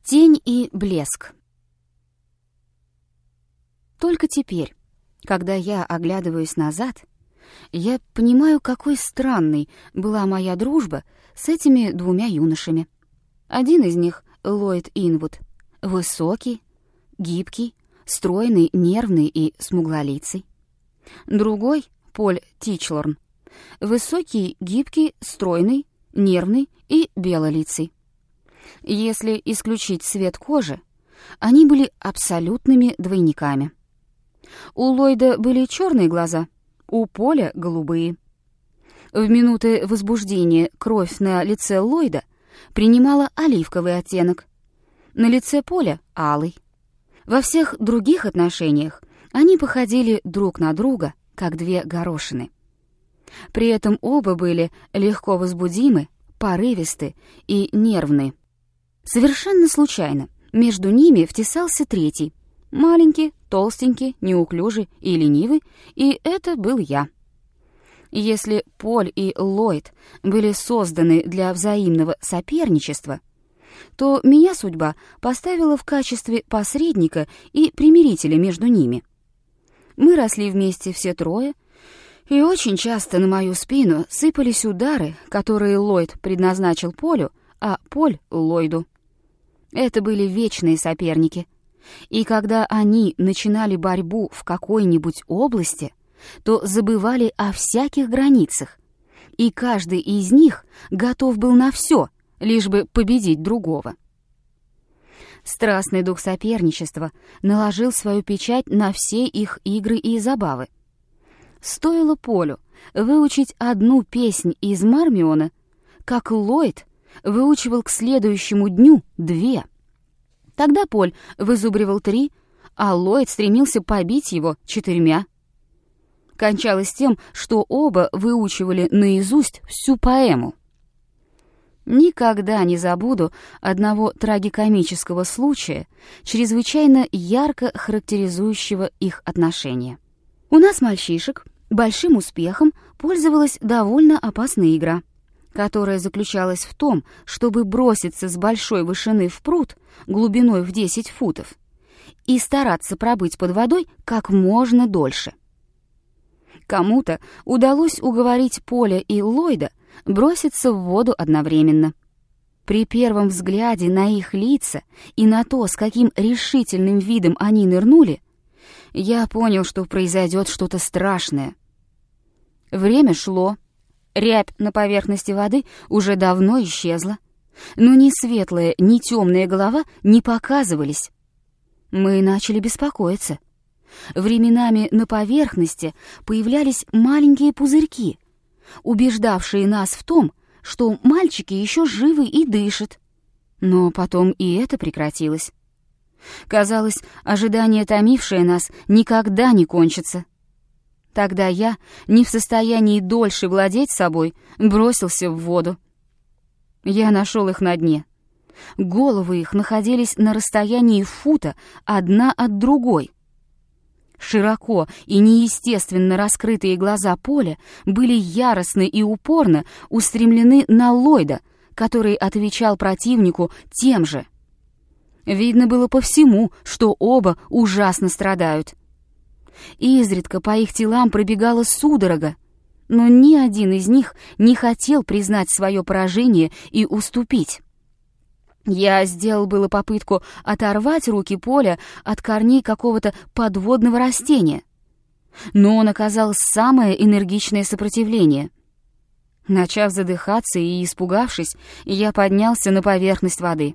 Тень и блеск. Только теперь, когда я оглядываюсь назад, я понимаю, какой странной была моя дружба с этими двумя юношами. Один из них — Ллойд Инвуд, высокий, гибкий, стройный, нервный и смуглолицый. Другой — Поль Тичлорн, высокий, гибкий, стройный, нервный и белолицый. Если исключить цвет кожи, они были абсолютными двойниками. У Ллойда были черные глаза, у Поля — голубые. В минуты возбуждения кровь на лице Ллойда принимала оливковый оттенок, на лице Поля — алый. Во всех других отношениях они походили друг на друга, как две горошины. При этом оба были легко возбудимы, порывисты и нервны. Совершенно случайно между ними втесался третий, маленький, толстенький, неуклюжий и ленивый, и это был я. Если Поль и Ллойд были созданы для взаимного соперничества, то меня судьба поставила в качестве посредника и примирителя между ними. Мы росли вместе все трое, и очень часто на мою спину сыпались удары, которые Ллойд предназначил Полю, а Поль — Ллойду. Это были вечные соперники, и когда они начинали борьбу в какой-нибудь области, то забывали о всяких границах, и каждый из них готов был на все, лишь бы победить другого. Страстный дух соперничества наложил свою печать на все их игры и забавы. Стоило Полю выучить одну песнь из Мармиона, как Ллойд выучивал к следующему дню 2. Тогда Поль вызубривал 3, а Ллойд стремился побить его 4. Кончалось тем, что оба выучивали наизусть всю поэму. Никогда не забуду одного трагикомического случая, чрезвычайно ярко характеризующего их отношения. У нас, мальчишек, большим успехом пользовалась довольно опасная игра, которая заключалась в том, чтобы броситься с большой вышины в пруд глубиной в 10 футов и стараться пробыть под водой как можно дольше. Кому-то удалось уговорить Поля и Ллойда броситься в воду одновременно. При первом взгляде на их лица и на то, с каким решительным видом они нырнули, я понял, что произойдет что-то страшное. Время шло, рябь на поверхности воды уже давно исчезла, но ни светлая, ни темная голова не показывались. Мы начали беспокоиться. Временами на поверхности появлялись маленькие пузырьки, убеждавшие нас в том, что мальчики еще живы и дышат. Но потом и это прекратилось. Казалось, ожидание, томившее нас, никогда не кончится. Тогда я, не в состоянии дольше владеть собой, бросился в воду. Я нашел их на дне. Головы их находились на расстоянии фута одна от другой. Широко и неестественно раскрытые глаза Поля были яростно и упорно устремлены на Ллойда, который отвечал противнику тем же. Видно было по всему, что оба ужасно страдают. Изредка по их телам пробегала судорога, но ни один из них не хотел признать свое поражение и уступить. Я сделал было попытку оторвать руки Поля от корней какого-то подводного растения, но он оказал самое энергичное сопротивление. Начав задыхаться и испугавшись, я поднялся на поверхность воды.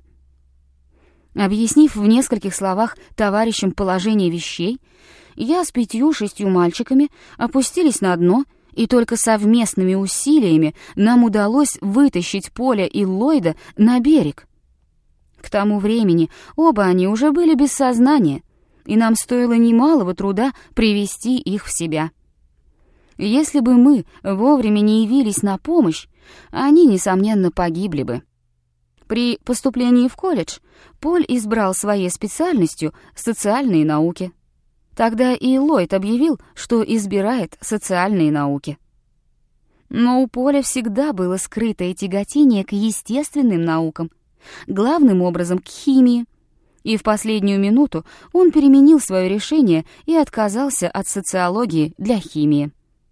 Объяснив в нескольких словах товарищам положение вещей, я с 5-6 мальчиками опустились на дно, и только совместными усилиями нам удалось вытащить Поля и Ллойда на берег. К тому времени оба они уже были без сознания, и нам стоило немалого труда привести их в себя. Если бы мы вовремя не явились на помощь, они, несомненно, погибли бы. При поступлении в колледж Поль избрал своей специальностью социальные науки. Тогда и Ллойд объявил, что избирает социальные науки. Но у Поля всегда было скрытое тяготение к естественным наукам, главным образом к химии. И в последнюю минуту он переменил свое решение и отказался от социологии для химии.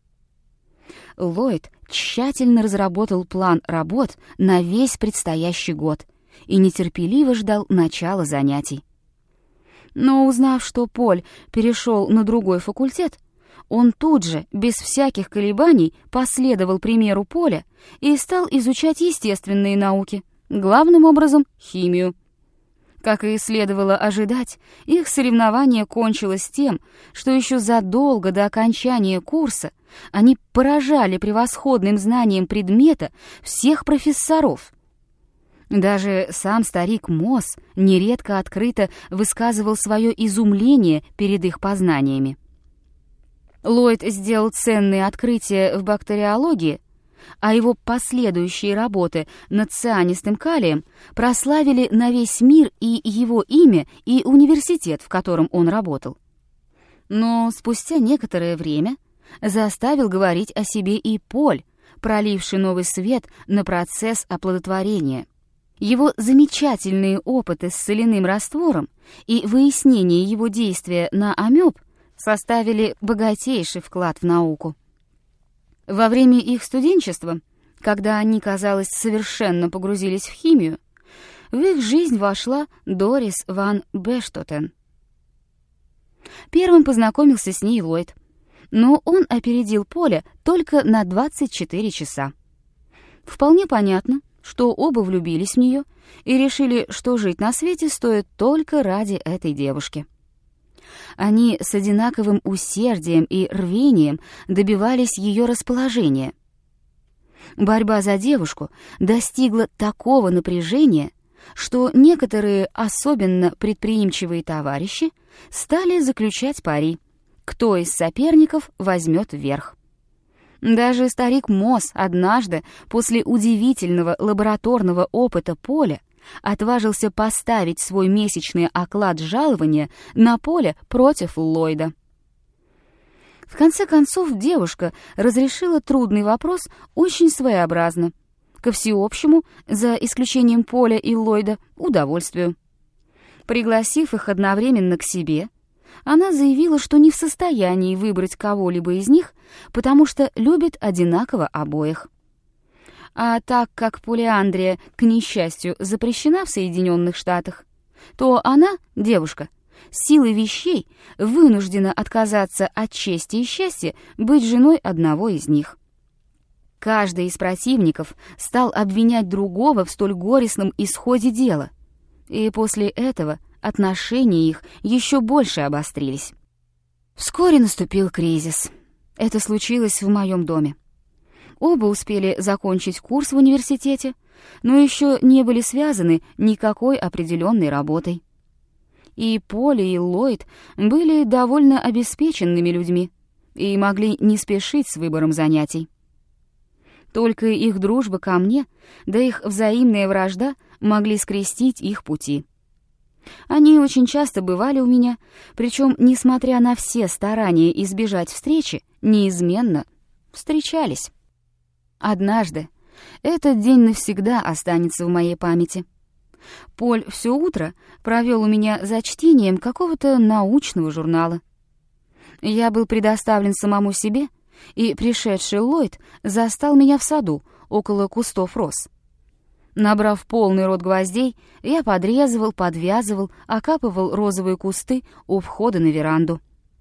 Ллойд тщательно разработал план работ на весь предстоящий год и нетерпеливо ждал начала занятий. Но узнав, что Поль перешел на другой факультет, он тут же, без всяких колебаний, последовал примеру Поля и стал изучать естественные науки, главным образом химию. Как и следовало ожидать, их соревнование кончилось тем, что еще задолго до окончания курса они поражали превосходным знанием предмета всех профессоров. Даже сам старик Мосс нередко открыто высказывал свое изумление перед их познаниями. Ллойд сделал ценные открытия в бактериологии, а его последующие работы над цианистым калием прославили на весь мир и его имя, и университет, в котором он работал. Но спустя некоторое время заставил говорить о себе и Поль, проливший новый свет на процесс оплодотворения. Его замечательные опыты с соляным раствором и выяснение его действия на амеб составили богатейший вклад в науку. Во время их студенчества, когда они, казалось, совершенно погрузились в химию, в их жизнь вошла Дорис ван Бештотен. Первым познакомился с ней Ллойд, но он опередил Поля только на 24 часа. Вполне понятно, что оба влюбились в нее и решили, что жить на свете стоит только ради этой девушки. Они с одинаковым усердием и рвением добивались ее расположения. Борьба за девушку достигла такого напряжения, что некоторые особенно предприимчивые товарищи стали заключать пари, кто из соперников возьмет верх. Даже старик Мосс однажды после удивительного лабораторного опыта Поля отважился поставить свой месячный оклад жалования на Поля против Ллойда. В конце концов, девушка разрешила трудный вопрос очень своеобразно, ко всеобщему, за исключением Поля и Ллойда, удовольствию. Пригласив их одновременно к себе, она заявила, что не в состоянии выбрать кого-либо из них, потому что любит одинаково обоих. А так как полиандрия, к несчастью, запрещена в Соединенных Штатах, то она, девушка, силой вещей вынуждена отказаться от чести и счастья быть женой одного из них. Каждый из противников стал обвинять другого в столь горестном исходе дела, и после этого отношения их еще больше обострились. Вскоре наступил кризис. Это случилось в моем доме. Оба успели закончить курс в университете, но еще не были связаны никакой определенной работой. И Поль, и Ллойд были довольно обеспеченными людьми и могли не спешить с выбором занятий. Только их дружба ко мне, да их взаимная вражда могли скрестить их пути. Они очень часто бывали у меня, причем, несмотря на все старания избежать встречи, неизменно встречались. Однажды этот день навсегда останется в моей памяти. Поль все утро провел у меня за чтением какого-то научного журнала. Я был предоставлен самому себе, и пришедший Ллойд застал меня в саду около кустов роз. Набрав полный рот гвоздей, я подрезывал, подвязывал, окапывал розовые кусты у входа на веранду.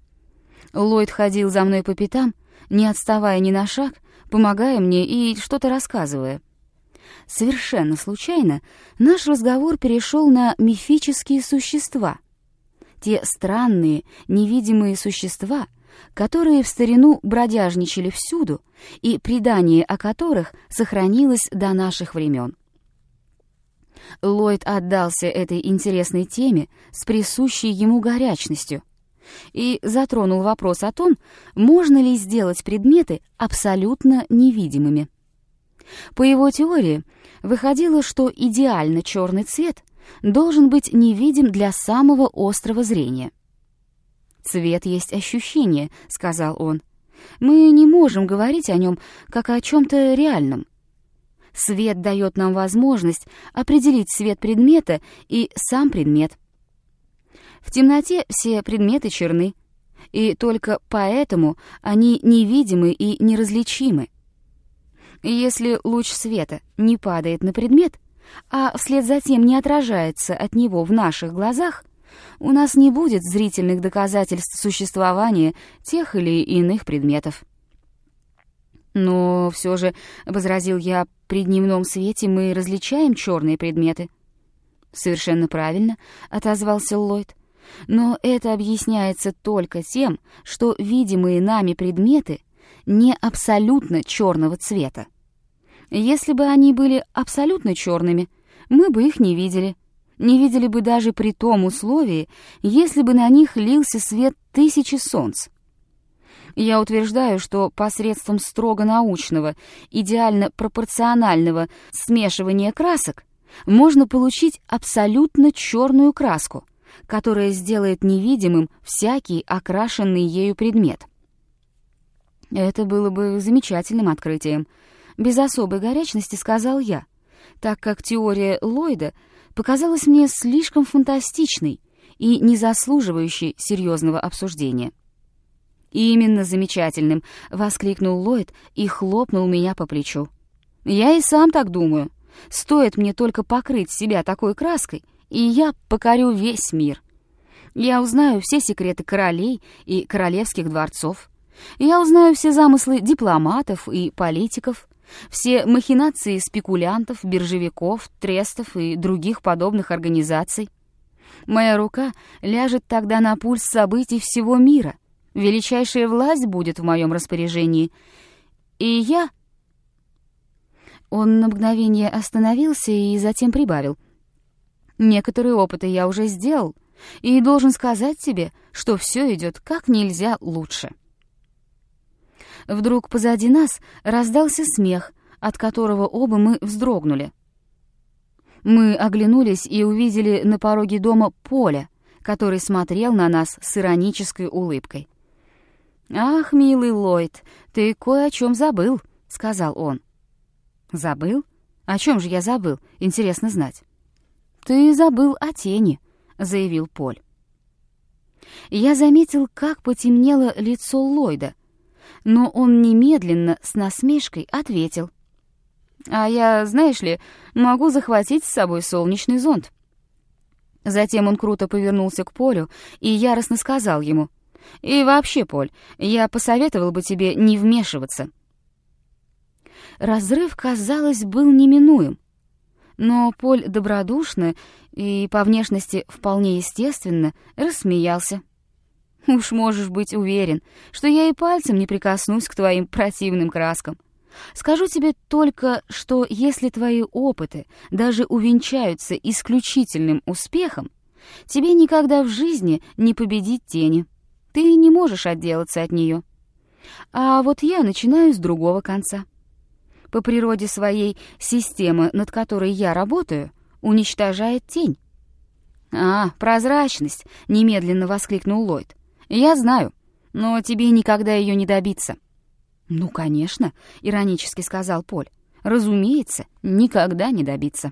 Ллойд ходил за мной по пятам, не отставая ни на шаг, помогая мне и что-то рассказывая. Совершенно случайно наш разговор перешел на мифические существа. Те странные, невидимые существа, которые в старину бродяжничали всюду, и предание о которых сохранилось до наших времен. Ллойд отдался этой интересной теме с присущей ему горячностью и затронул вопрос о том, можно ли сделать предметы абсолютно невидимыми. По его теории, выходило, что идеально черный цвет должен быть невидим для самого острого зрения. «Цвет есть ощущение», — сказал он. «Мы не можем говорить о нем как о чем-то реальном. Свет дает нам возможность определить цвет предмета и сам предмет. В темноте все предметы черны, и только поэтому они невидимы и неразличимы. Если луч света не падает на предмет, а вслед за тем не отражается от него в наших глазах, у нас не будет зрительных доказательств существования тех или иных предметов. «Но все же, — возразил я, — при дневном свете мы различаем черные предметы». «Совершенно правильно, — отозвался Ллойд. Но это объясняется только тем, что видимые нами предметы не абсолютно черного цвета. Если бы они были абсолютно черными, мы бы их не видели бы даже при том условии, если бы на них лился свет тысячи солнц. Я утверждаю, что посредством строго научного, идеально пропорционального смешивания красок можно получить абсолютно черную краску, которая сделает невидимым всякий окрашенный ею предмет. Это было бы замечательным открытием, без особой горячности сказал я, так как теория Ллойда показалась мне слишком фантастичной и не заслуживающей серьезного обсуждения. «Именно замечательным!» — воскликнул Ллойд и хлопнул меня по плечу. «Я и сам так думаю. Стоит мне только покрыть себя такой краской, и я покорю весь мир. Я узнаю все секреты королей и королевских дворцов. Я узнаю все замыслы дипломатов и политиков, все махинации спекулянтов, биржевиков, трестов и других подобных организаций. Моя рука ляжет тогда на пульс событий всего мира. Величайшая власть будет в моем распоряжении. И я...» Он на мгновение остановился и затем прибавил. «Некоторые опыты я уже сделал, и должен сказать тебе, что все идет как нельзя лучше». Вдруг позади нас раздался смех, от которого оба мы вздрогнули. Мы оглянулись и увидели на пороге дома Поля, который смотрел на нас с иронической улыбкой. «Ах, милый Ллойд, ты кое о чем забыл», — сказал он. «Забыл? О чем же я забыл, интересно знать». «Ты забыл о тени», — заявил Поль. Я заметил, как потемнело лицо Ллойда, но он немедленно с насмешкой ответил. «А я, знаешь ли, могу захватить с собой солнечный зонт». Затем он круто повернулся к Полю и яростно сказал ему: «И вообще, Поль, я посоветовал бы тебе не вмешиваться». Разрыв, казалось, был неминуем, но Поль добродушно и по внешности вполне естественно рассмеялся. «Уж можешь быть уверен, что я и пальцем не прикоснусь к твоим противным краскам. Скажу тебе только, что если твои опыты даже увенчаются исключительным успехом, тебе никогда в жизни не победить тени. Ты не можешь отделаться от нее. А вот я начинаю с другого конца. По природе своей система, над которой я работаю, уничтожает тень». «А, прозрачность!» — немедленно воскликнул Ллойд. «Я знаю, но тебе никогда ее не добиться». «Ну, конечно», — иронически сказал Поль. «Разумеется, никогда не добиться».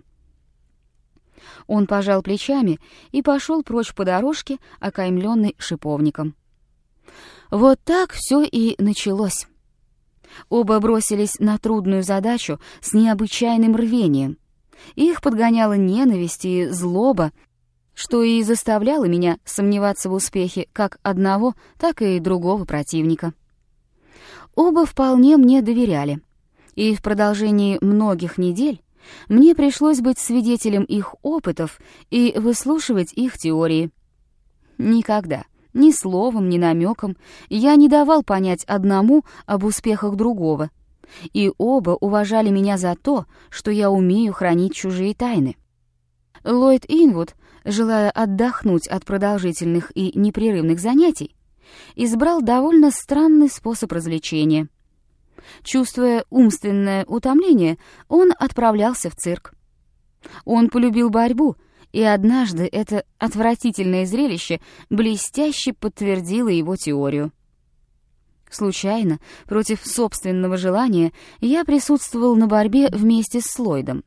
Он пожал плечами и пошел прочь по дорожке, окаймленной шиповником. Вот так все и началось. Оба бросились на трудную задачу с необычайным рвением. Их подгоняла ненависть и злоба, что и заставляло меня сомневаться в успехе как одного, так и другого противника. Оба вполне мне доверяли, и в продолжении многих недель мне пришлось быть свидетелем их опытов и выслушивать их теории. Никогда, ни словом, ни намеком я не давал понять одному об успехах другого, и оба уважали меня за то, что я умею хранить чужие тайны. Ллойд Инвуд, желая отдохнуть от продолжительных и непрерывных занятий, избрал довольно странный способ развлечения. Чувствуя умственное утомление, он отправлялся в цирк. Он полюбил борьбу, и однажды это отвратительное зрелище блестяще подтвердило его теорию. Случайно, против собственного желания, я присутствовал на борьбе вместе с Ллойдом.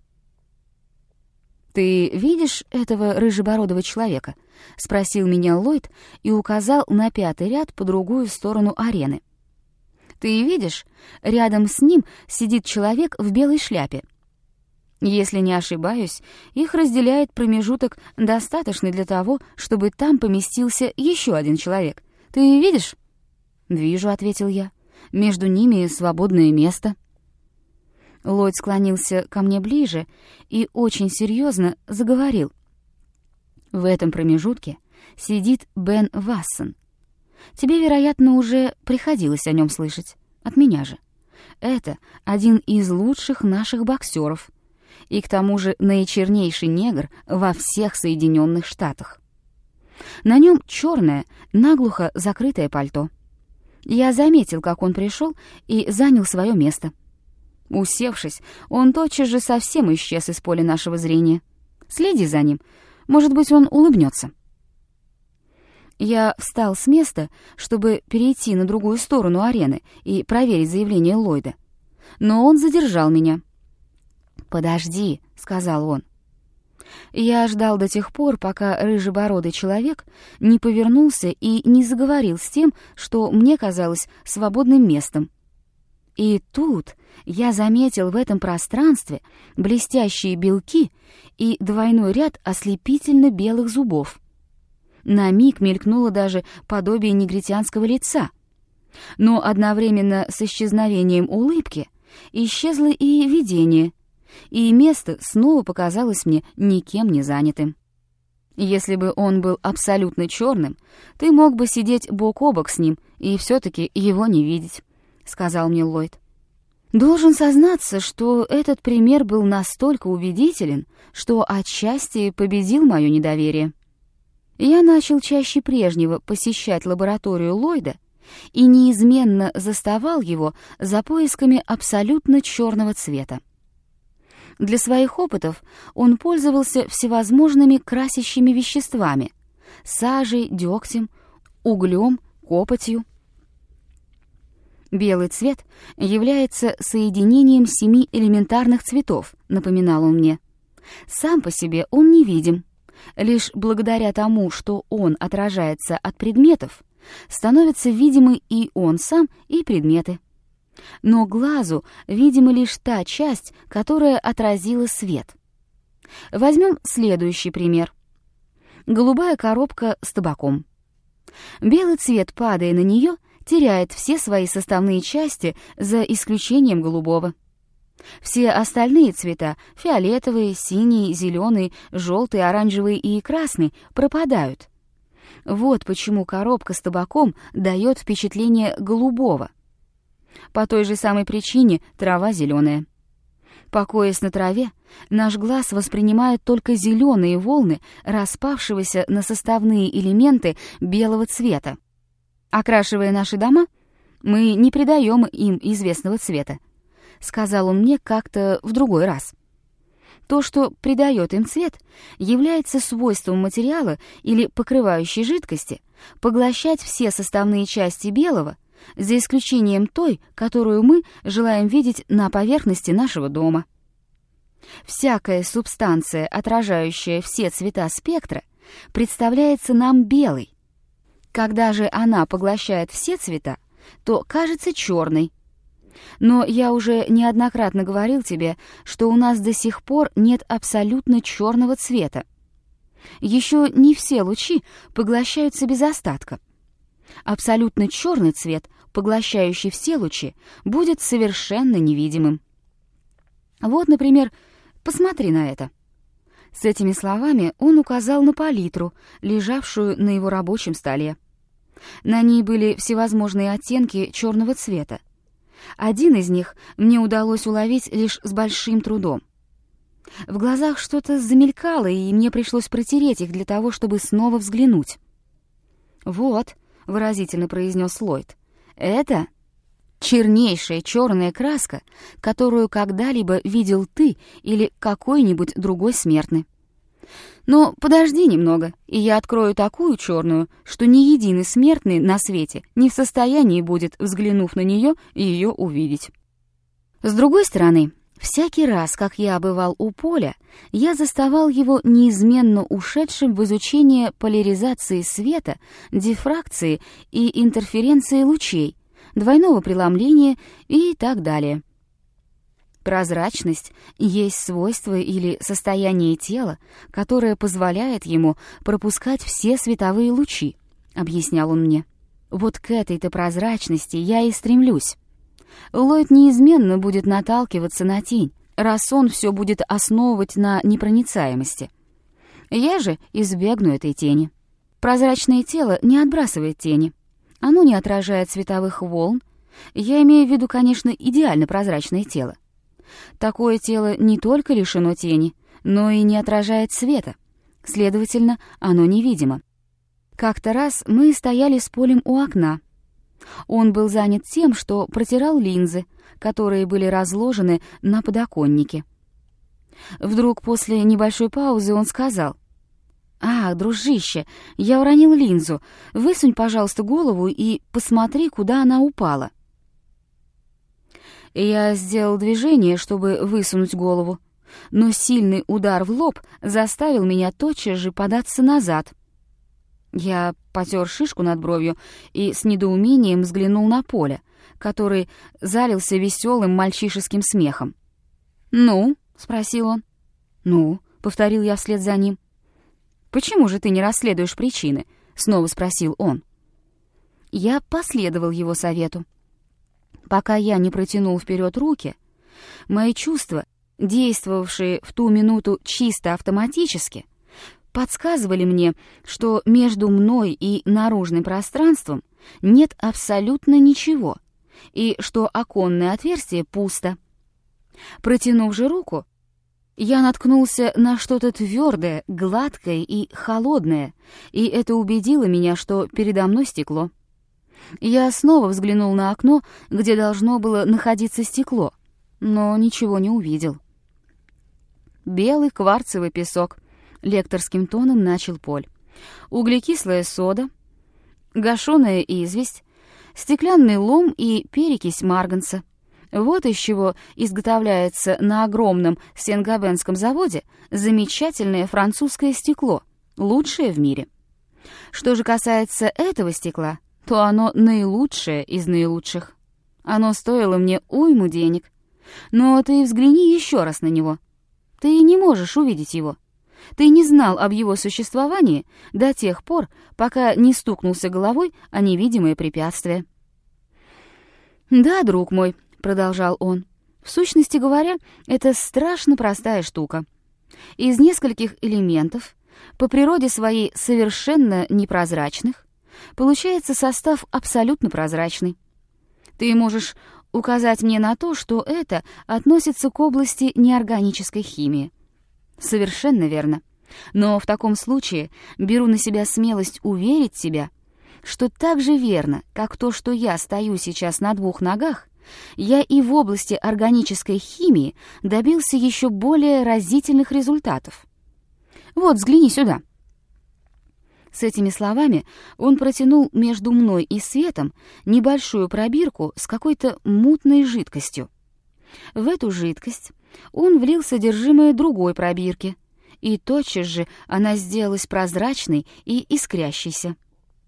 «Ты видишь этого рыжебородого человека?» — спросил меня Ллойд и указал на 5-й ряд по другую сторону арены. «Ты видишь, рядом с ним сидит человек в белой шляпе. Если не ошибаюсь, их разделяет промежуток, достаточный для того, чтобы там поместился еще один человек. Ты видишь?» «Вижу», — ответил я. «Между ними свободное место». Ллойд склонился ко мне ближе и очень серьезно заговорил. «В этом промежутке сидит Бен Вассон. Тебе, вероятно, уже приходилось о нем слышать. От меня же. Это один из лучших наших боксеров. И к тому же наичернейший негр во всех Соединенных Штатах. На нем черное, наглухо закрытое пальто. Я заметил, как он пришел и занял свое место. Усевшись, он тотчас же совсем исчез из поля нашего зрения. Следи за ним, может быть, он улыбнется». Я встал с места, чтобы перейти на другую сторону арены и проверить заявление Ллойда. Но он задержал меня. «Подожди», — сказал он. Я ждал до тех пор, пока рыжебородый человек не повернулся и не заговорил с тем, что мне казалось свободным местом. И тут я заметил в этом пространстве блестящие белки и двойной ряд ослепительно белых зубов. На миг мелькнуло даже подобие негритянского лица. Но одновременно с исчезновением улыбки исчезло и видение, и место снова показалось мне никем не занятым. Если бы он был абсолютно черным, ты мог бы сидеть бок о бок с ним и все-таки его не видеть, — сказал мне Ллойд. Должен сознаться, что этот пример был настолько убедителен, что отчасти победил мое недоверие. Я начал чаще прежнего посещать лабораторию Ллойда и неизменно заставал его за поисками абсолютно черного цвета. Для своих опытов он пользовался всевозможными красящими веществами — сажей, дегтем, углем, копотью. «Белый цвет является соединением 7 элементарных цветов», — напоминал он мне. «Сам по себе он невидим. Лишь благодаря тому, что он отражается от предметов, становятся видимы и он сам, и предметы. Но глазу видима лишь та часть, которая отразила свет. Возьмем следующий пример. Голубая коробка с табаком. Белый цвет, падая на нее, теряет все свои составные части, за исключением голубого. Все остальные цвета — фиолетовые, синие, зеленые, желтые, оранжевые и красные — пропадают. Вот почему коробка с табаком дает впечатление голубого. По той же самой причине трава зеленая. Покоясь на траве, наш глаз воспринимает только зеленые волны распавшегося на составные элементы белого цвета. Окрашивая наши дома, мы не придаем им известного цвета, — сказал он мне как-то в другой раз. То, что придает им цвет, является свойством материала или покрывающей жидкости поглощать все составные части белого, за исключением той, которую мы желаем видеть на поверхности нашего дома. Всякая субстанция, отражающая все цвета спектра, представляется нам белой. Когда же она поглощает все цвета, то кажется черной. Но я уже неоднократно говорил тебе, что у нас до сих пор нет абсолютно черного цвета. Еще не все лучи поглощаются без остатка. Абсолютно черный цвет, поглощающий все лучи, будет совершенно невидимым. Вот, например, посмотри на это. С этими словами он указал на палитру, лежавшую на его рабочем столе. На ней были всевозможные оттенки черного цвета. Один из них мне удалось уловить лишь с большим трудом. В глазах что-то замелькало, и мне пришлось протереть их для того, чтобы снова взглянуть. «Вот», — выразительно произнес Ллойд, — «это чернейшая черная краска, которую когда-либо видел ты или какой-нибудь другой смертный. Но подожди немного, и я открою такую черную, что ни единый смертный на свете не в состоянии будет, взглянув на нее, ее увидеть. С другой стороны, всякий раз, как я бывал у Поля, я заставал его неизменно ушедшим в изучение поляризации света, дифракции и интерференции лучей, двойного преломления и так далее. Прозрачность есть свойство или состояние тела, которое позволяет ему пропускать все световые лучи, объяснял он мне. Вот к этой-то прозрачности я и стремлюсь. Ллойд неизменно будет наталкиваться на тень, раз он все будет основывать на непроницаемости. Я же избегну этой тени. Прозрачное тело не отбрасывает тени. Оно не отражает световых волн. Я имею в виду, конечно, идеально прозрачное тело. Такое тело не только лишено тени, но и не отражает света. Следовательно, оно невидимо. Как-то раз мы стояли с Полем у окна. Он был занят тем, что протирал линзы, которые были разложены на подоконнике. Вдруг после небольшой паузы он сказал: «Ах, дружище, я уронил линзу. Высунь, пожалуйста, голову и посмотри, куда она упала». Я сделал движение, чтобы высунуть голову, но сильный удар в лоб заставил меня тотчас же податься назад. Я потер шишку над бровью и с недоумением взглянул на Поля, который залился веселым мальчишеским смехом. «Ну?» — спросил он. «Ну?» — повторил я вслед за ним. «Почему же ты не расследуешь причины?» — снова спросил он. Я последовал его совету. Пока я не протянул вперед руки, мои чувства, действовавшие в ту минуту чисто автоматически, подсказывали мне, что между мной и наружным пространством нет абсолютно ничего, и что оконное отверстие пусто. Протянув же руку, я наткнулся на что-то твердое, гладкое и холодное, и это убедило меня, что передо мной стекло. Я снова взглянул на окно, где должно было находиться стекло, но ничего не увидел. «Белый кварцевый песок», — лекторским тоном начал Поль. «Углекислая сода, гашеная известь, стеклянный лом и перекись марганца. Вот из чего изготовляется на огромном Сен-Габенском заводе замечательное французское стекло, лучшее в мире. Что же касается этого стекла, то оно наилучшее из наилучших. Оно стоило мне уйму денег. Но ты взгляни еще раз на него. Ты не можешь увидеть его. Ты не знал об его существовании до тех пор, пока не стукнулся головой о невидимое препятствие». «Да, друг мой», — продолжал он, — «в сущности говоря, это страшно простая штука. Из нескольких элементов, по природе своей совершенно непрозрачных, получается состав абсолютно прозрачный. Ты можешь указать мне на то, что это относится к области неорганической химии. Совершенно верно. Но в таком случае беру на себя смелость уверить тебя, что так же верно, как то, что я стою сейчас на двух ногах, я и в области органической химии добился еще более разительных результатов. Вот, взгляни сюда». С этими словами он протянул между мной и светом небольшую пробирку с какой-то мутной жидкостью. В эту жидкость он влил содержимое другой пробирки, и тотчас же она сделалась прозрачной и искрящейся.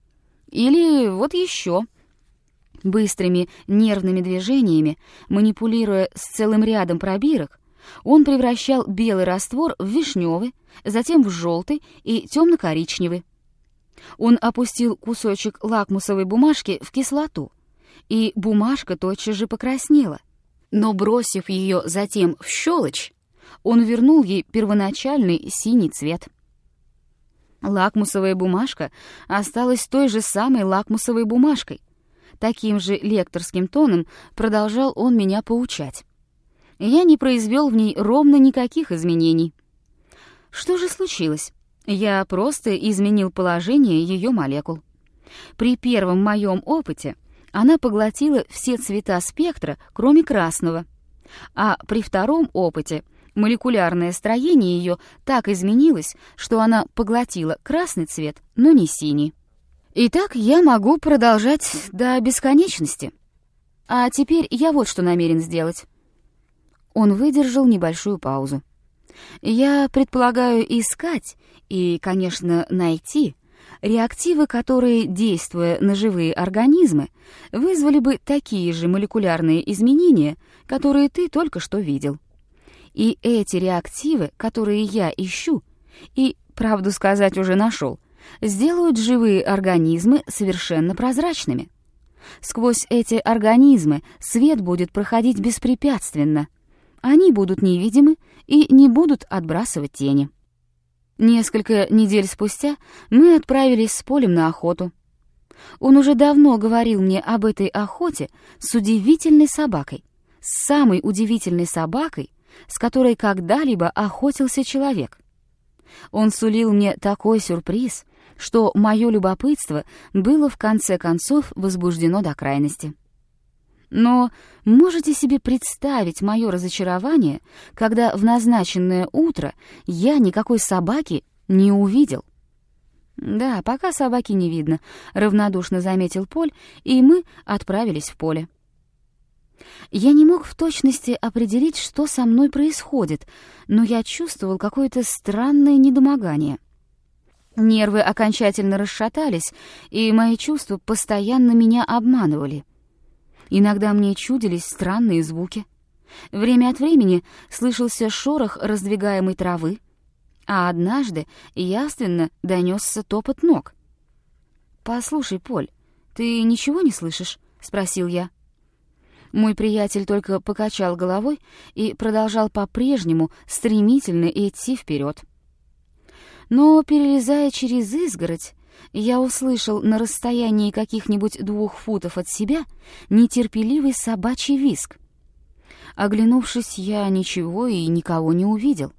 Или вот еще. Быстрыми нервными движениями, манипулируя с целым рядом пробирок, он превращал белый раствор в вишневый, затем в желтый и темно-коричневый. Он опустил кусочек лакмусовой бумажки в кислоту, и бумажка тотчас же покраснела. Но, бросив ее затем в щелочь, он вернул ей первоначальный синий цвет. Лакмусовая бумажка осталась той же самой лакмусовой бумажкой. Таким же лекторским тоном продолжал он меня поучать. Я не произвел в ней ровно никаких изменений. Что же случилось? Я просто изменил положение ее молекул. При первом моем опыте она поглотила все цвета спектра, кроме красного, а при втором опыте Молекулярное строение ее так изменилось, что она поглотила красный цвет, но не синий. И так я могу продолжать до бесконечности. А теперь я вот что намерен сделать. Он выдержал небольшую паузу. Я предполагаю искать и, конечно, найти реактивы, которые, действуя на живые организмы, вызвали бы такие же молекулярные изменения, которые ты только что видел. И эти реактивы, которые я ищу, и, правду сказать, уже нашел, сделают живые организмы совершенно прозрачными. Сквозь эти организмы свет будет проходить беспрепятственно. Они будут невидимы и не будут отбрасывать тени. Несколько недель спустя мы отправились с Полем на охоту. Он уже давно говорил мне об этой охоте с удивительной собакой, с самой удивительной собакой, с которой когда-либо охотился человек. Он сулил мне такой сюрприз, что мое любопытство было в конце концов возбуждено до крайности. Но можете себе представить мое разочарование, когда в назначенное утро я никакой собаки не увидел? «Да, пока собаки не видно», — равнодушно заметил Поль, и мы отправились в поле. Я не мог в точности определить, что со мной происходит, но я чувствовал какое-то странное недомогание. Нервы окончательно расшатались, и мои чувства постоянно меня обманывали. Иногда мне чудились странные звуки. Время от времени слышался шорох раздвигаемой травы, а однажды явственно донесся топот ног. «Послушай, Поль, ты ничего не слышишь?» — спросил я. Мой приятель только покачал головой и продолжал по-прежнему стремительно идти вперед. Но, перелезая через изгородь, я услышал на расстоянии каких-нибудь 2 футов от себя нетерпеливый собачий визг. Оглянувшись, я ничего и никого не увидел.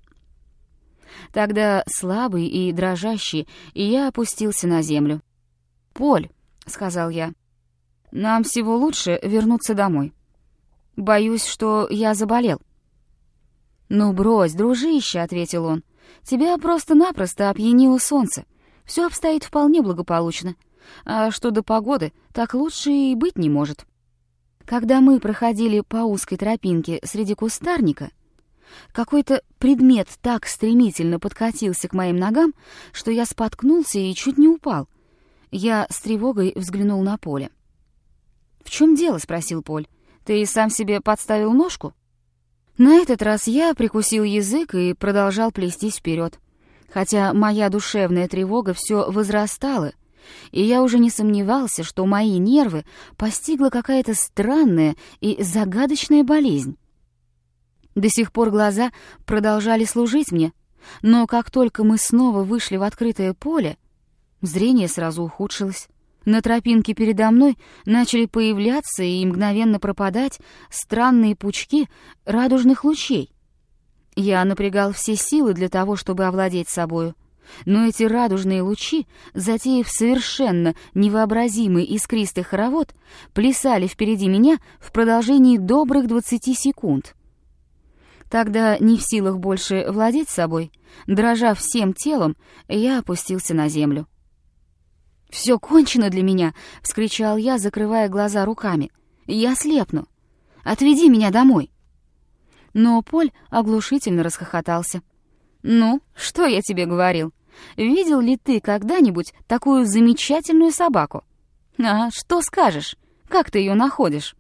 Тогда, слабый и дрожащий, я опустился на землю. «Поль», — сказал я, — «нам всего лучше вернуться домой. Боюсь, что я заболел». «Ну брось, дружище», — ответил он, — «тебя просто-напросто опьянило солнце. Все обстоит вполне благополучно. А что до погоды, так лучше и быть не может». Когда мы проходили по узкой тропинке среди кустарника, какой-то предмет так стремительно подкатился к моим ногам, что я споткнулся и чуть не упал. Я с тревогой взглянул на Поля. «В чем дело?» — спросил Поль. «Ты сам себе подставил ножку?» На этот раз я прикусил язык и продолжал плестись вперед, хотя моя душевная тревога все возрастала, и я уже не сомневался, что мои нервы постигла какая-то странная и загадочная болезнь. До сих пор глаза продолжали служить мне, но как только мы снова вышли в открытое поле, зрение сразу ухудшилось. На тропинке передо мной начали появляться и мгновенно пропадать странные пучки радужных лучей. Я напрягал все силы для того, чтобы овладеть собою, но эти радужные лучи, затеяв совершенно невообразимый искристый хоровод, плясали впереди меня в продолжении добрых 20 секунд. Тогда, не в силах больше владеть собой, дрожа всем телом, я опустился на землю. «Все кончено для меня!» — вскричал я, закрывая глаза руками. «Я слепну! Отведи меня домой!» Но Поль оглушительно расхохотался. «Ну, что я тебе говорил? Видел ли ты когда-нибудь такую замечательную собаку? А что скажешь? Как ты ее находишь?»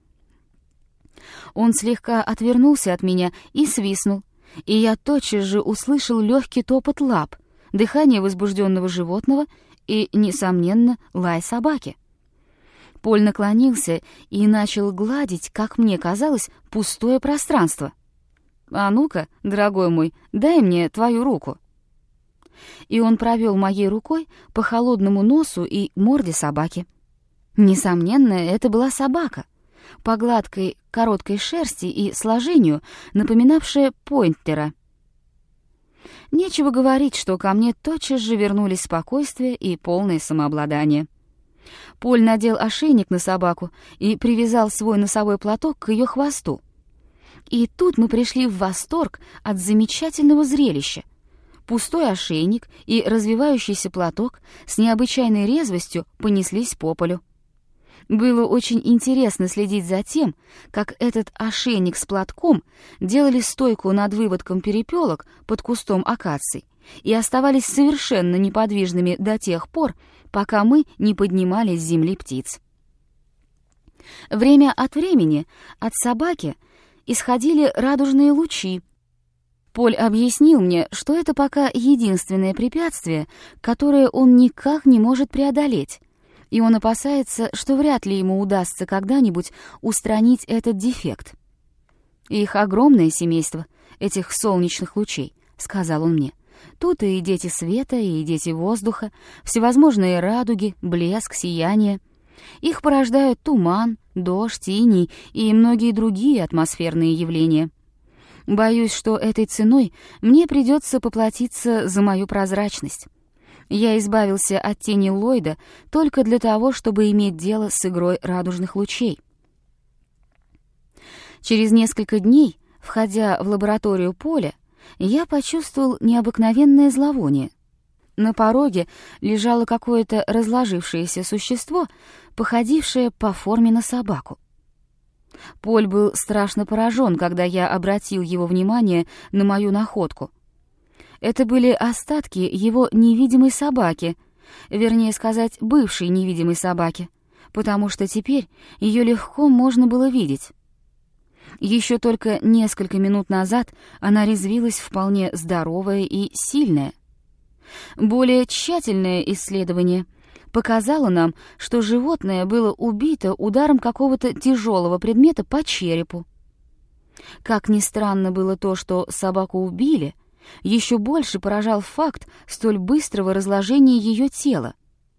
Он слегка отвернулся от меня и свистнул, и я тотчас же услышал легкий топот лап, дыхание возбужденного животного и, несомненно, лай собаки. Поль наклонился и начал гладить, как мне казалось, пустое пространство. «А ну-ка, дорогой мой, дай мне твою руку». И он провел моей рукой по холодному носу и морде собаки. Несомненно, это была собака, по гладкой короткой шерсти и сложению, напоминавшая пойнтера. Нечего говорить, что ко мне тотчас же вернулись спокойствие и полное самообладание. Поль надел ошейник на собаку и привязал свой носовой платок к ее хвосту. И тут мы пришли в восторг от замечательного зрелища. Пустой ошейник и развивающийся платок с необычайной резвостью понеслись по полю. Было очень интересно следить за тем, как этот ошейник с платком делали стойку над выводком перепелок под кустом акаций и оставались совершенно неподвижными до тех пор, пока мы не поднимали с земли птиц. Время от времени от собаки исходили радужные лучи. Поль объяснил мне, что это пока единственное препятствие, которое он никак не может преодолеть, и он опасается, что вряд ли ему удастся когда-нибудь устранить этот дефект. «Их огромное семейство, этих солнечных лучей», — сказал он мне. «Тут и дети света, и дети воздуха, всевозможные радуги, блеск, сияние. Их порождают туман, дождь, иней и многие другие атмосферные явления. Боюсь, что этой ценой мне придется поплатиться за мою прозрачность. Я избавился от тени Ллойда только для того, чтобы иметь дело с игрой радужных лучей». Через несколько дней, входя в лабораторию Поля, я почувствовал необыкновенное зловоние. На пороге лежало какое-то разложившееся существо, походившее по форме на собаку. Поль был страшно поражен, когда я обратил его внимание на мою находку. Это были остатки его невидимой собаки, вернее сказать, бывшей невидимой собаки, потому что теперь ее легко можно было видеть. Еще только несколько минут назад она резвилась вполне здоровая и сильная. Более тщательное исследование показало нам, что животное было убито ударом какого-то тяжелого предмета по черепу. Как ни странно было то, что собаку убили, еще больше поражал факт столь быстрого разложения ее тела.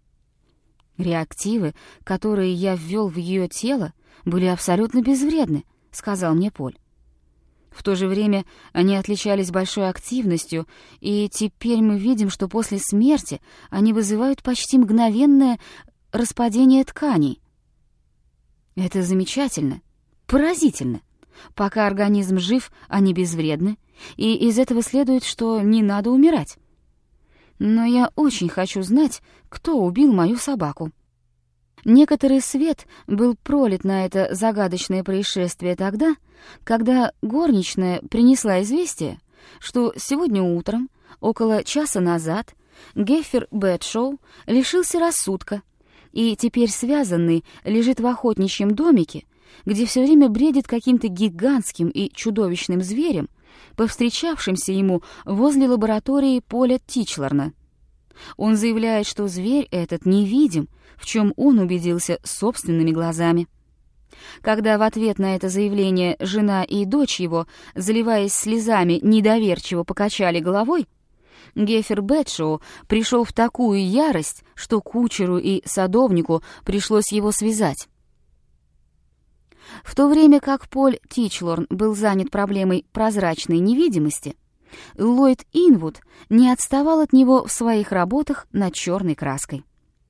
«Реактивы, которые я ввел в ее тело, были абсолютно безвредны», — сказал мне Поль. В то же время они отличались большой активностью, и теперь мы видим, что после смерти они вызывают почти мгновенное распадение тканей. Это замечательно, поразительно. Пока организм жив, они безвредны, и из этого следует, что не надо умирать. Но я очень хочу знать, кто убил мою собаку. Некоторый свет был пролит на это загадочное происшествие тогда, когда горничная принесла известие, что сегодня утром, около часа назад, Геффер Бэдшоу лишился рассудка и теперь связанный лежит в охотничьем домике, где все время бредит каким-то гигантским и чудовищным зверем, повстречавшимся ему возле лаборатории Поля Тичлорна. Он заявляет, что зверь этот невидим, в чем он убедился собственными глазами. Когда в ответ на это заявление жена и дочь его, заливаясь слезами, недоверчиво покачали головой, Геффер Бэдшоу пришел в такую ярость, что кучеру и садовнику пришлось его связать. В то время как Поль Тичлорн был занят проблемой прозрачной невидимости, Ллойд Инвуд не отставал от него в своих работах над черной краской.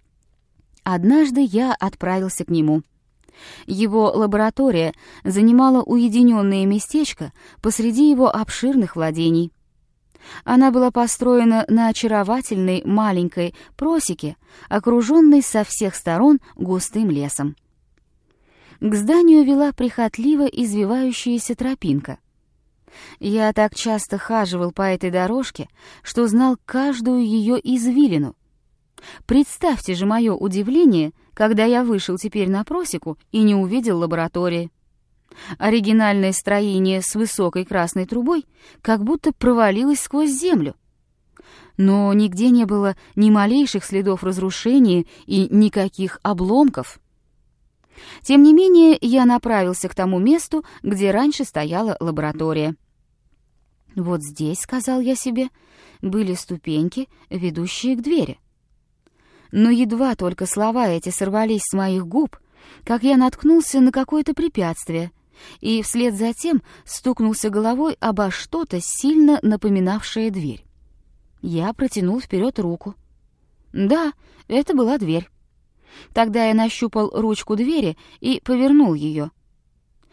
Однажды я отправился к нему. Его лаборатория занимала уединенное местечко посреди его обширных владений. Она была построена на очаровательной маленькой просеке, окруженной со всех сторон густым лесом. К зданию вела прихотливо извивающаяся тропинка. Я так часто хаживал по этой дорожке, что знал каждую ее извилину. Представьте же мое удивление, когда я вышел теперь на просеку и не увидел лаборатории. Оригинальное строение с высокой красной трубой как будто провалилось сквозь землю. Но нигде не было ни малейших следов разрушения и никаких обломков. Тем не менее, я направился к тому месту, где раньше стояла лаборатория. «Вот здесь, — сказал я себе, — были ступеньки, ведущие к двери». Но едва только слова эти сорвались с моих губ, как я наткнулся на какое-то препятствие и вслед за тем стукнулся головой обо что-то, сильно напоминавшее дверь. Я протянул вперед руку. Да, это была дверь. Тогда я нащупал ручку двери и повернул ее.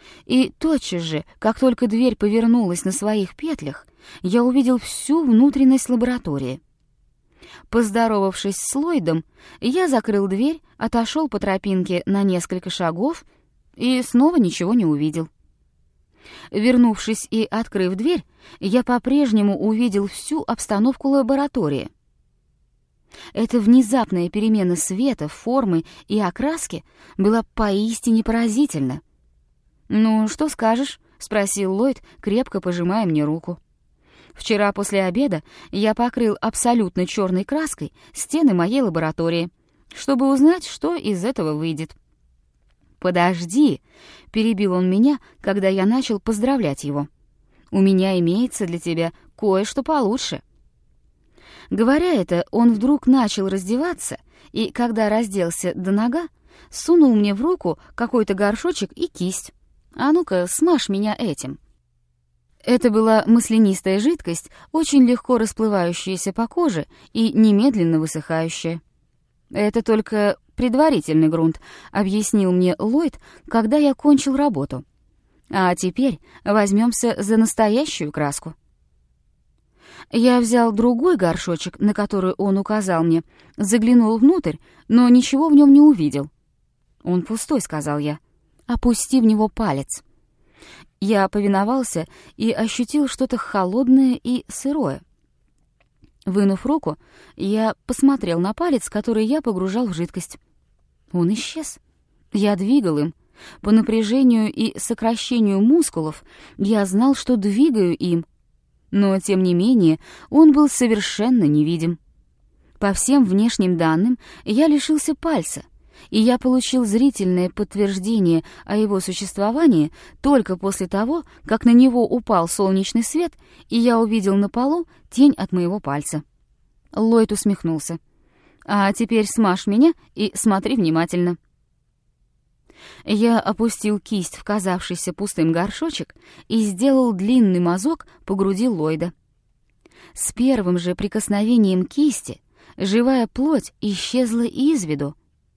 И тотчас же, как только дверь повернулась на своих петлях, я увидел всю внутренность лаборатории. Поздоровавшись с Ллойдом, я закрыл дверь, отошел по тропинке на несколько шагов и снова ничего не увидел. Вернувшись и открыв дверь, я по-прежнему увидел всю обстановку лаборатории. Эта внезапная перемена света, формы и окраски была поистине поразительна. «Ну, что скажешь?» — спросил Ллойд, крепко пожимая мне руку. «Вчера после обеда я покрыл абсолютно черной краской стены моей лаборатории, чтобы узнать, что из этого выйдет». «Подожди», — перебил он меня, когда я начал поздравлять его. «У меня имеется для тебя кое-что получше». Говоря это, он вдруг начал раздеваться, и, когда разделся до нога, сунул мне в руку какой-то горшочек и кисть. «А ну-ка, смажь меня этим». Это была маслянистая жидкость, очень легко расплывающаяся по коже и немедленно высыхающая. «Это только предварительный грунт», — объяснил мне Ллойд, когда я кончил работу. «А теперь возьмемся за настоящую краску». Я взял другой горшочек, на который он указал мне, заглянул внутрь, но ничего в нем не увидел. «Он пустой», — сказал я. «Опусти в него палец». Я повиновался и ощутил что-то холодное и сырое. Вынув руку, я посмотрел на палец, который я погружал в жидкость. Он исчез. Я двигал им. По напряжению и сокращению мускулов я знал, что двигаю им. Но, тем не менее, он был совершенно невидим. По всем внешним данным я лишился пальца, и я получил зрительное подтверждение о его существовании только после того, как на него упал солнечный свет, и я увидел на полу тень от моего пальца. Ллойд усмехнулся. «А теперь смажь меня и смотри внимательно». Я опустил кисть в казавшийся пустым горшочек и сделал длинный мазок по груди Ллойда. С первым же прикосновением кисти живая плоть исчезла из виду.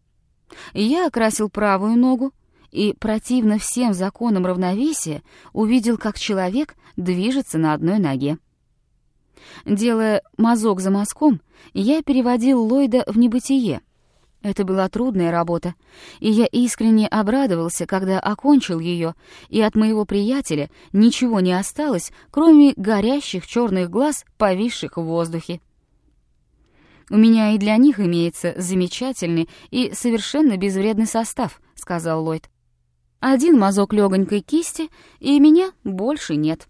Я окрасил правую ногу и, противно всем законам равновесия, увидел, как человек движется на одной ноге. Делая мазок за мазком, я переводил Ллойда в небытие. Это была трудная работа, и я искренне обрадовался, когда окончил ее, и от моего приятеля ничего не осталось, кроме горящих черных глаз, повисших в воздухе. «У меня и для них имеется замечательный и совершенно безвредный состав», — сказал Ллойд. «Один мазок легонькой кисти, и меня больше нет».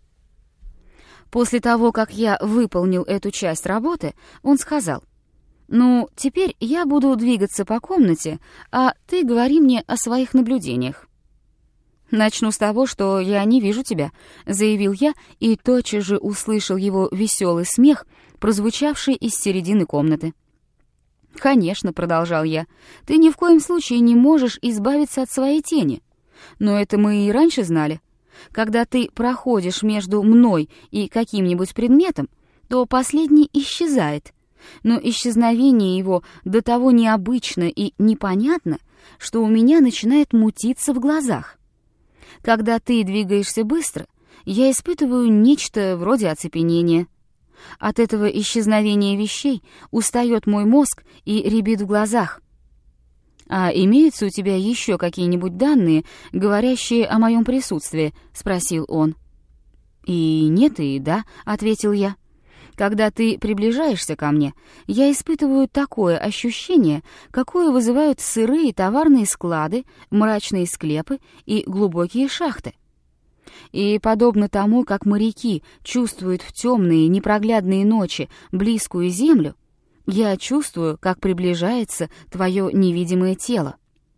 После того, как я выполнил эту часть работы, он сказал: «Ну, теперь я буду двигаться по комнате, а ты говори мне о своих наблюдениях». «Начну с того, что я не вижу тебя», — заявил я, и тотчас же услышал его веселый смех, прозвучавший из середины комнаты. «Конечно», — продолжал я, — «ты ни в коем случае не можешь избавиться от своей тени. Но это мы и раньше знали. Когда ты проходишь между мной и каким-нибудь предметом, то последний исчезает. Но исчезновение его до того необычно и непонятно, что у меня начинает мутиться в глазах. Когда ты двигаешься быстро, я испытываю нечто вроде оцепенения. От этого исчезновения вещей устает мой мозг и рябит в глазах. «А имеются у тебя еще какие-нибудь данные, говорящие о моем присутствии?» — спросил он. «И нет, и да», — ответил я. «Когда ты приближаешься ко мне, я испытываю такое ощущение, какое вызывают сырые товарные склады, мрачные склепы и глубокие шахты. И подобно тому, как моряки чувствуют в темные непроглядные ночи близкую землю, я чувствую, как приближается твое невидимое тело».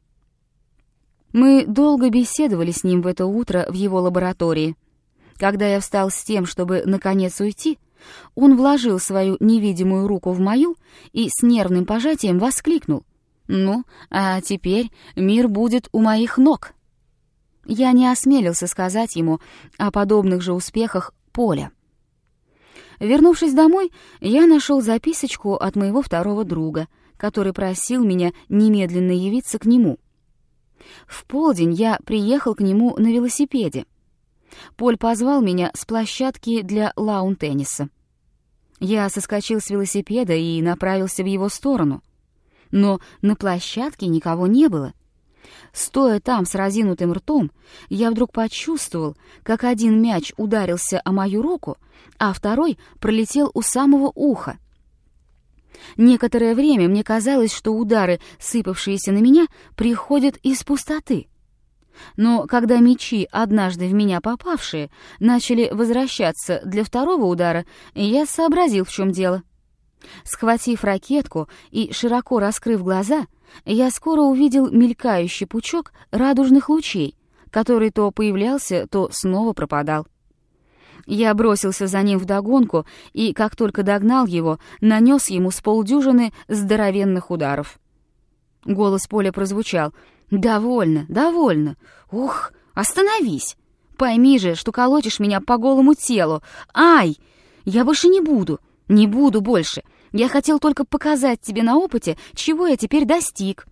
Мы долго беседовали с ним в это утро в его лаборатории. Когда я встал с тем, чтобы наконец уйти, он вложил свою невидимую руку в мою и с нервным пожатием воскликнул: «Ну, а теперь мир будет у моих ног». Я не осмелился сказать ему о подобных же успехах Поля. Вернувшись домой, я нашел записочку от моего второго друга, который просил меня немедленно явиться к нему. В полдень я приехал к нему на велосипеде. Поль позвал меня с площадки для лаун-тенниса. Я соскочил с велосипеда и направился в его сторону. Но на площадке никого не было. Стоя там с разинутым ртом, я вдруг почувствовал, как один мяч ударился о мою руку, а второй пролетел у самого уха. Некоторое время мне казалось, что удары, сыпавшиеся на меня, приходят из пустоты. Но когда мячи, однажды в меня попавшие, начали возвращаться для второго удара, я сообразил, в чем дело. Схватив ракетку и широко раскрыв глаза, я скоро увидел мелькающий пучок радужных лучей, который то появлялся, то снова пропадал. Я бросился за ним вдогонку и, как только догнал его, нанес ему с полдюжины здоровенных ударов. Голос Поля прозвучал: «Довольно, довольно. Ух, остановись! Пойми же, что колотишь меня по голому телу. Ай! Я больше не буду больше. Я хотел только показать тебе на опыте, чего я теперь достиг».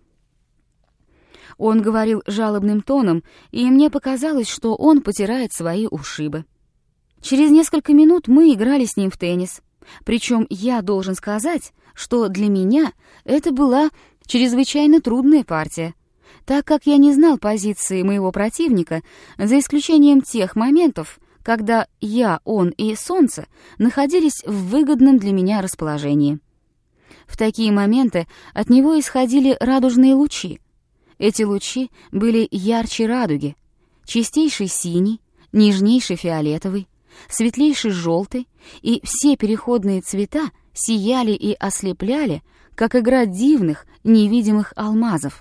Он говорил жалобным тоном, и мне показалось, что он потирает свои ушибы. Через несколько минут мы играли с ним в теннис. Причем я должен сказать, что для меня это была чрезвычайно трудная партия, так как я не знал позиции моего противника, за исключением тех моментов, когда я, он и солнце находились в выгодном для меня расположении. В такие моменты от него исходили радужные лучи. Эти лучи были ярче радуги: чистейший синий, нежнейший фиолетовый, светлейший желтый, и все переходные цвета сияли и ослепляли, как игра дивных, невидимых алмазов.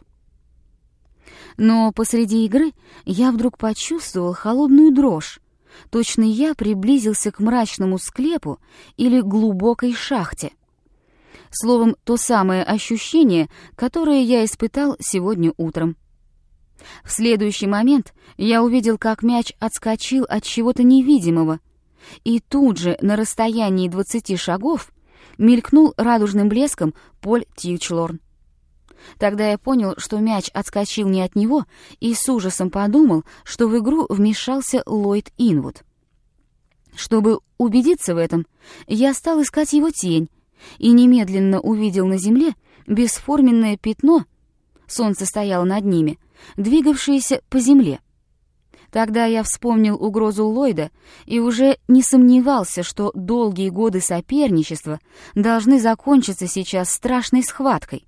Но посреди игры я вдруг почувствовал холодную дрожь. Точно я приблизился к мрачному склепу или глубокой шахте. Словом, то самое ощущение, которое я испытал сегодня утром. В следующий момент я увидел, как мяч отскочил от чего-то невидимого, и тут же на расстоянии 20 шагов мелькнул радужным блеском Поль Тичлорн. Тогда я понял, что мяч отскочил не от него, и с ужасом подумал, что в игру вмешался Ллойд Инвуд. Чтобы убедиться в этом, я стал искать его тень и немедленно увидел на земле бесформенное пятно, солнце стояло над ними, двигавшееся по земле. Тогда я вспомнил угрозу Ллойда и уже не сомневался, что долгие годы соперничества должны закончиться сейчас страшной схваткой.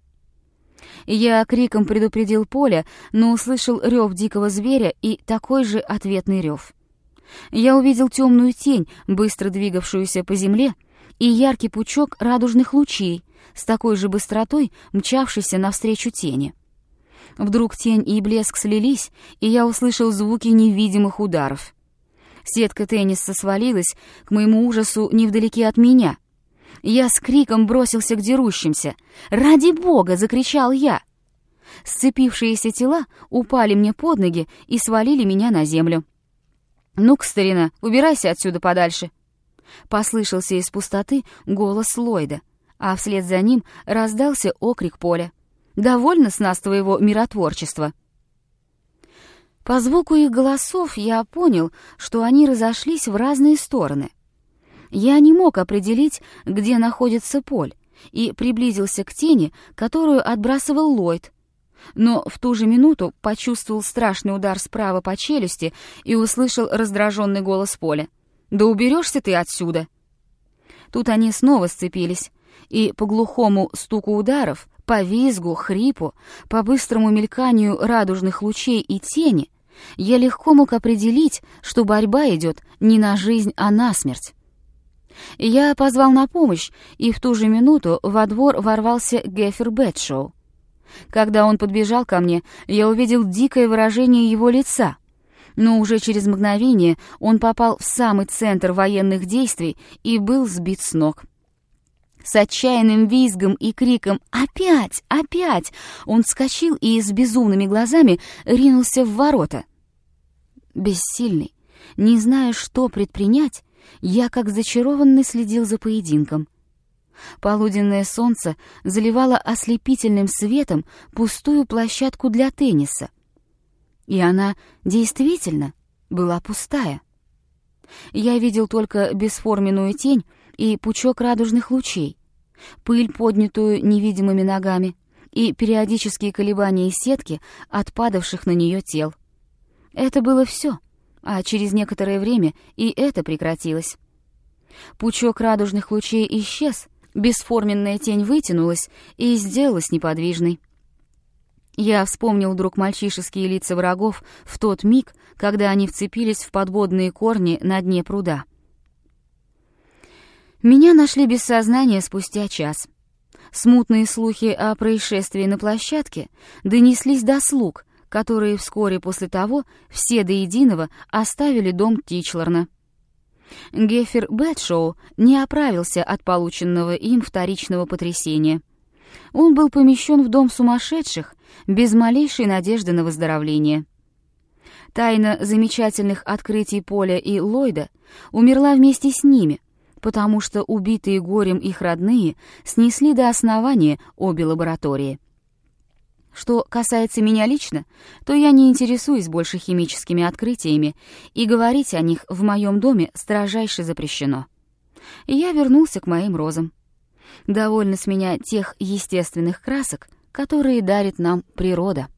Я криком предупредил Поля, но услышал рев дикого зверя и такой же ответный рев. Я увидел темную тень, быстро двигавшуюся по земле, и яркий пучок радужных лучей, с такой же быстротой мчавшийся навстречу тени. Вдруг тень и блеск слились, и я услышал звуки невидимых ударов. Сетка тенниса свалилась, к моему ужасу, невдалеке от меня. Я с криком бросился к дерущимся. «Ради бога!» — закричал я. Сцепившиеся тела упали мне под ноги и свалили меня на землю. «Ну-ка, старина, убирайся отсюда подальше!» Послышался из пустоты голос Ллойда, а вслед за ним раздался окрик Поля: «Довольно с нас твоего миротворчества!» По звуку их голосов я понял, что они разошлись в разные стороны. Я не мог определить, где находится Поль, и приблизился к тени, которую отбрасывал Ллойд. Но в ту же минуту почувствовал страшный удар справа по челюсти и услышал раздраженный голос Поля: «Да уберешься ты отсюда!» Тут они снова сцепились, и по глухому стуку ударов, по визгу, хрипу, по быстрому мельканию радужных лучей и тени я легко мог определить, что борьба идет не на жизнь, а на смерть. Я позвал на помощь, и в ту же минуту во двор ворвался Геффер Бэдшоу. Когда он подбежал ко мне, я увидел дикое выражение его лица, но уже через мгновение он попал в самый центр военных действий и был сбит с ног. С отчаянным визгом и криком «Опять! Опять!» он вскочил и с безумными глазами ринулся в ворота. Бессильный, не зная, что предпринять, я как зачарованный следил за поединком. Полуденное солнце заливало ослепительным светом пустую площадку для тенниса. И она действительно была пустая. Я видел только бесформенную тень и пучок радужных лучей, пыль, поднятую невидимыми ногами, и периодические колебания сетки от падавших на нее тел. Это было все, а через некоторое время и это прекратилось. Пучок радужных лучей исчез, бесформенная тень вытянулась и сделалась неподвижной. Я вспомнил вдруг мальчишеские лица врагов в тот миг, когда они вцепились в подводные корни на дне пруда. Меня нашли без сознания спустя час. Смутные слухи о происшествии на площадке донеслись до слуг, которые вскоре после того все до единого оставили дом Тичлорна. Геффер Бэдшоу не оправился от полученного им вторичного потрясения. Он был помещен в дом сумасшедших без малейшей надежды на выздоровление. Тайна замечательных открытий Поля и Ллойда умерла вместе с ними, потому что убитые горем их родные снесли до основания обе лаборатории. Что касается меня лично, то я не интересуюсь больше химическими открытиями, и говорить о них в моем доме строжайше запрещено. И я вернулся к моим розам. Довольно с меня тех естественных красок, которые дарит нам природа.